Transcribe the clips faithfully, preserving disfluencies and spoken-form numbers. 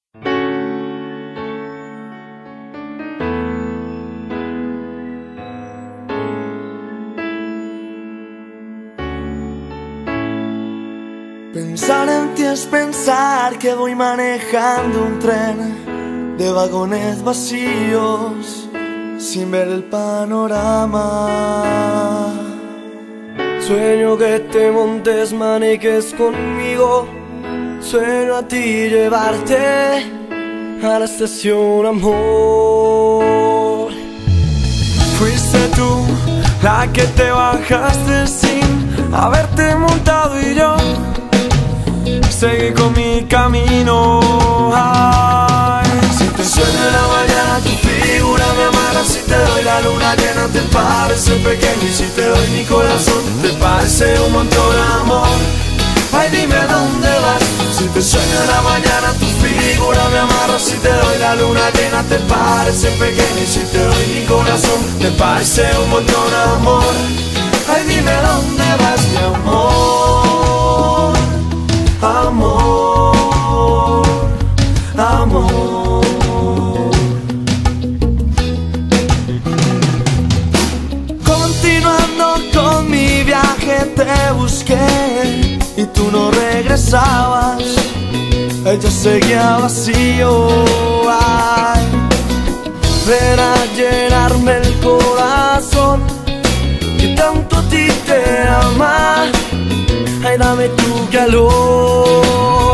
Pensar en ti es pensar que voy manejando un tren de vagones vacíos sin ver el panorama. Sueño que te montes, maniques conmigo. Sueño a ti llevarte a la estación, amor. Fuiste tú la que te bajaste sin haberte montado y yo seguí con mi camino. Ay, si te sueño en la mañana tu figura me amarra. Si te doy la luna llena te parece pequeño. Y si te doy mi corazón te parece un montón, amor. Ay, dime a dónde vas. Si te sueño en la mañana tu figura me amarra. Si te doy la luna llena te parece pequeño. Y si te doy mi corazón te parece un montón, amor. Ay, dime a dónde vas, mi amor. Amor, amor. Continuando con mi viaje te busqué y tú no regresabas. Ella seguía vacío. Ay, ven a llenarme el corazón que tanto a ti te ama. Ay, dame tu calor.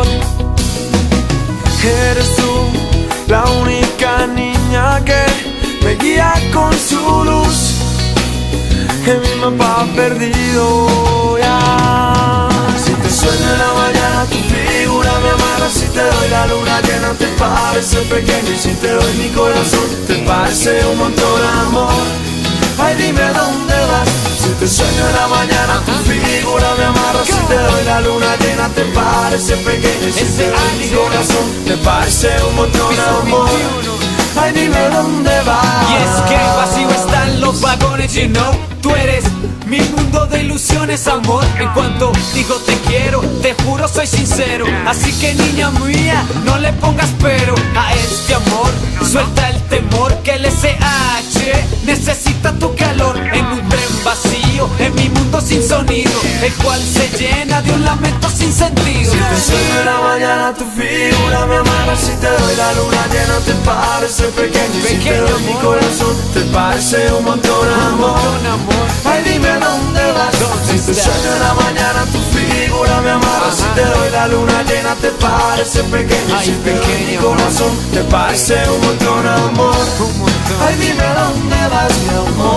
Eres tú la única niña que me guía con su luz en mi mapa perdido, ya. Si te sueño en la mañana tu figura me amarra. Si te doy la luna llena te parece pequeño. Y si te doy mi corazón te parece un montón, amor. Ay, dime a dónde vas. Si te sueño en la mañana tu figura me amarra. Si te doy la luna llena te parece pequeño. Y si te doy mi corazón te parece un montón, amor. Ay, dime a dónde vas. Y es que vacío están los vagones, you know. Tú eres mi mundo de ilusiones, amor. En cuanto digo te quiero, te juro soy sincero. Así que niña mía, no le pongas pero a este amor. Suelta el temor que el S H necesita tu calor. En un tren vacío, en mi mundo sin sonido, el cual se llena de un lamento sin sentido. Si te sueño en la mañana tu figura me amarra. Si te doy la luna llena te parece pequeño. Y si te doy mi corazón te parece un montón, amor. Ay, dime a dónde vas. Si te sueño en la mañana tu figura me amarra. Si te doy la luna llena te parece pequeño. Y si te doy mi corazón te parece un montón, amor. Ay, dime a dónde vas, mi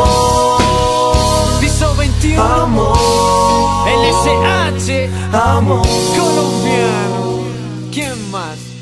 amor. Piso veintiuno, amor. el S H, amor colombiano. ¿Quién más?